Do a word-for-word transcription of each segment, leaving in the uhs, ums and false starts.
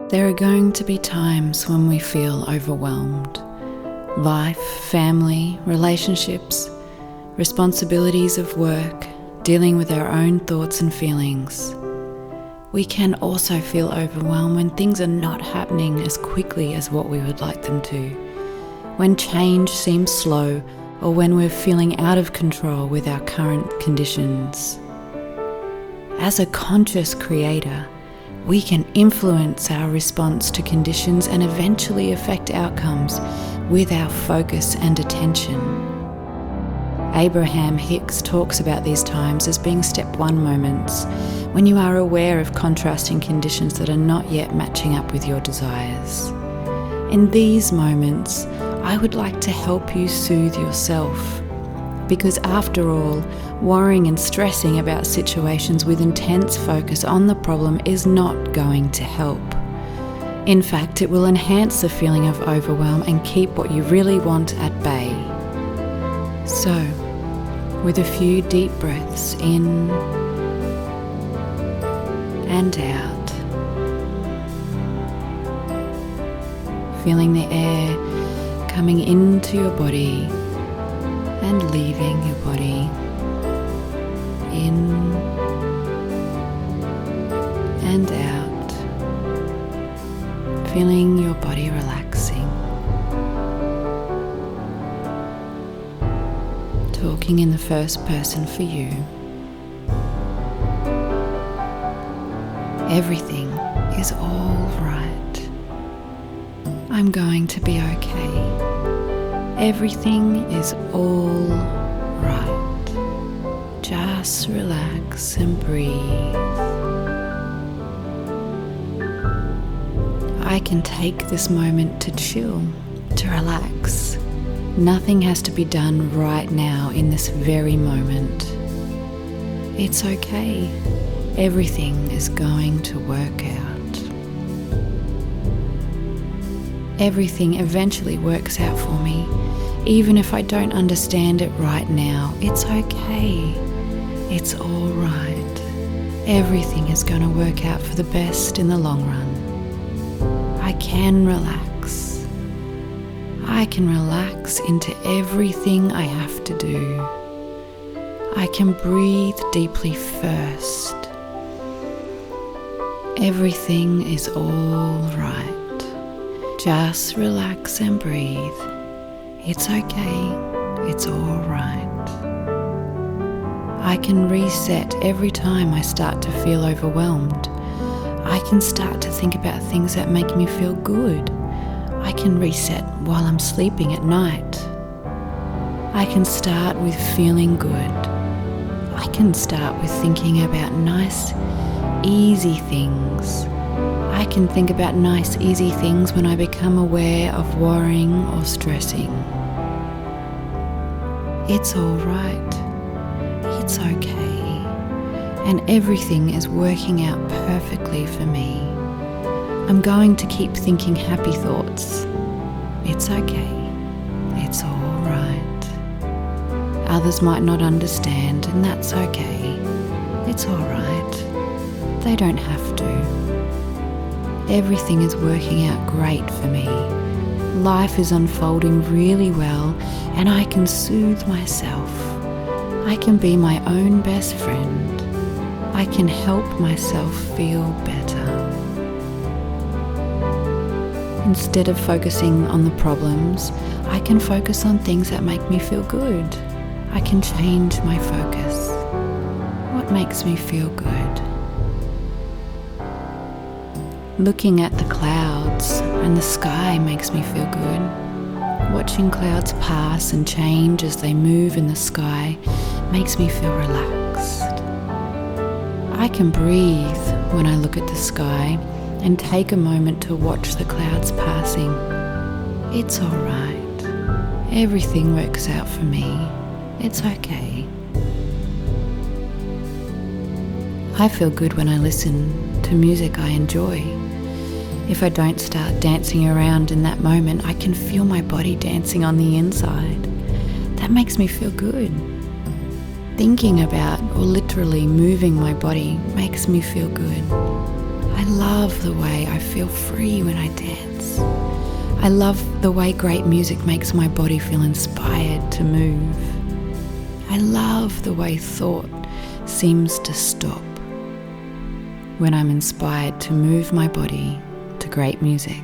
There are going to be times when we feel overwhelmed. Life, family, relationships, responsibilities of work, dealing with our own thoughts and feelings. We can also feel overwhelmed when things are not happening as quickly as what we would like them to, when change seems slow, or when we're feeling out of control with our current conditions. As a conscious creator, we can influence our response to conditions and eventually affect outcomes with our focus and attention. Abraham Hicks talks about these times as being step one moments, when you are aware of contrasting conditions that are not yet matching up with your desires. In these moments, I would like to help you soothe yourself, because after all, worrying and stressing about situations with intense focus on the problem is not going to help. In fact, it will enhance the feeling of overwhelm and keep what you really want at bay. So, with a few deep breaths in and out, feeling the air coming into your body and leaving your body, in and out, feeling your body relaxing. Talking in the first person for you. Everything is all right. I'm going to be okay. Everything is all right. Just relax and breathe. I can take this moment to chill, to relax. Nothing has to be done right now in this very moment. It's okay. Everything is going to work out. Everything eventually works out for me. Even if I don't understand it right now, it's okay. It's all right. Everything is going to work out for the best in the long run. I can relax. I can relax into everything I have to do. I can breathe deeply first. Everything is all right. Just relax and breathe. It's okay. It's all right. I can reset every time I start to feel overwhelmed. I can start to think about things that make me feel good. I can reset while I'm sleeping at night. I can start with feeling good. I can start with thinking about nice, easy things. I can think about nice, easy things when I become aware of worrying or stressing. It's all right. It's okay. And everything is working out perfectly for me. I'm going to keep thinking happy thoughts. It's okay. It's all right. Others might not understand, and that's okay. It's all right. They don't have to. Everything is working out great for me. Life is unfolding really well, and I can soothe myself. I can be my own best friend. I can help myself feel better. Instead of focusing on the problems, I can focus on things that make me feel good. I can change my focus. What makes me feel good? Looking at the clouds and the sky makes me feel good. Watching clouds pass and change as they move in the sky makes me feel relaxed. I can breathe when I look at the sky and take a moment to watch the clouds passing. It's all right. Everything works out for me. It's okay. I feel good when I listen to music I enjoy. If I don't start dancing around in that moment, I can feel my body dancing on the inside. That makes me feel good. Thinking about or literally moving my body makes me feel good. I love the way I feel free when I dance. I love the way great music makes my body feel inspired to move. I love the way thought seems to stop when I'm inspired to move my body to great music.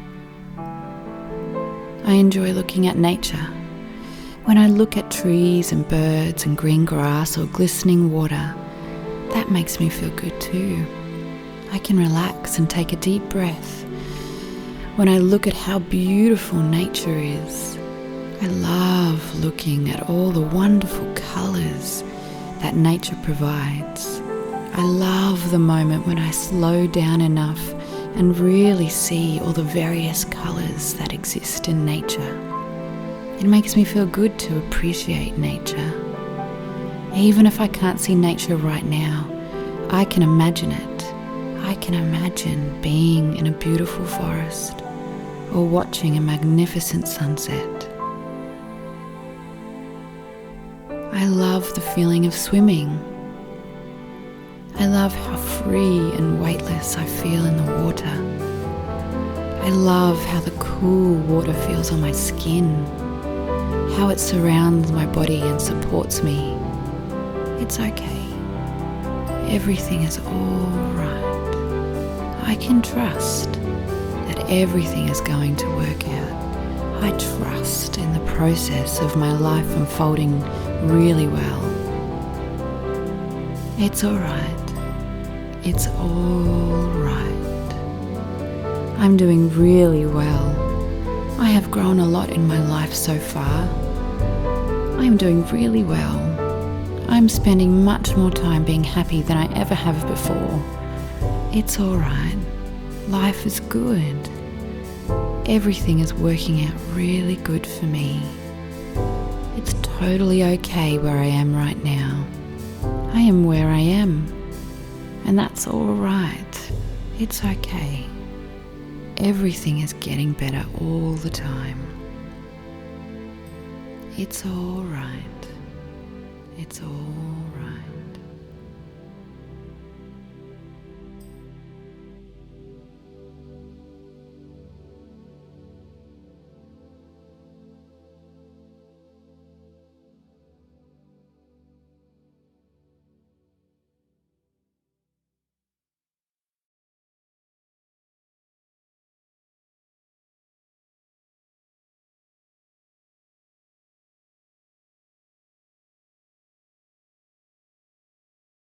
I enjoy looking at nature. When I look at trees and birds and green grass or glistening water, that makes me feel good too. I can relax and take a deep breath. When I look at how beautiful nature is, I love looking at all the wonderful colours that nature provides. I love the moment when I slow down enough and really see all the various colours that exist in nature. It makes me feel good to appreciate nature. Even if I can't see nature right now, I can imagine it. I can imagine being in a beautiful forest or watching a magnificent sunset. I love the feeling of swimming. I love how free and weightless I feel in the water. I love how the cool water feels on my skin, how it surrounds my body and supports me. It's okay. Everything is all right. I can trust that everything is going to work out. I trust in the process of my life unfolding really well. It's all right. It's all right. I'm doing really well. I have grown a lot in my life so far. I'm doing really well. I'm spending much more time being happy than I ever have before. It's all right. Life is good. Everything is working out really good for me. It's totally okay where I am right now. I am where I am, and that's all right. It's okay. Everything is getting better all the time. It's all right. It's all right.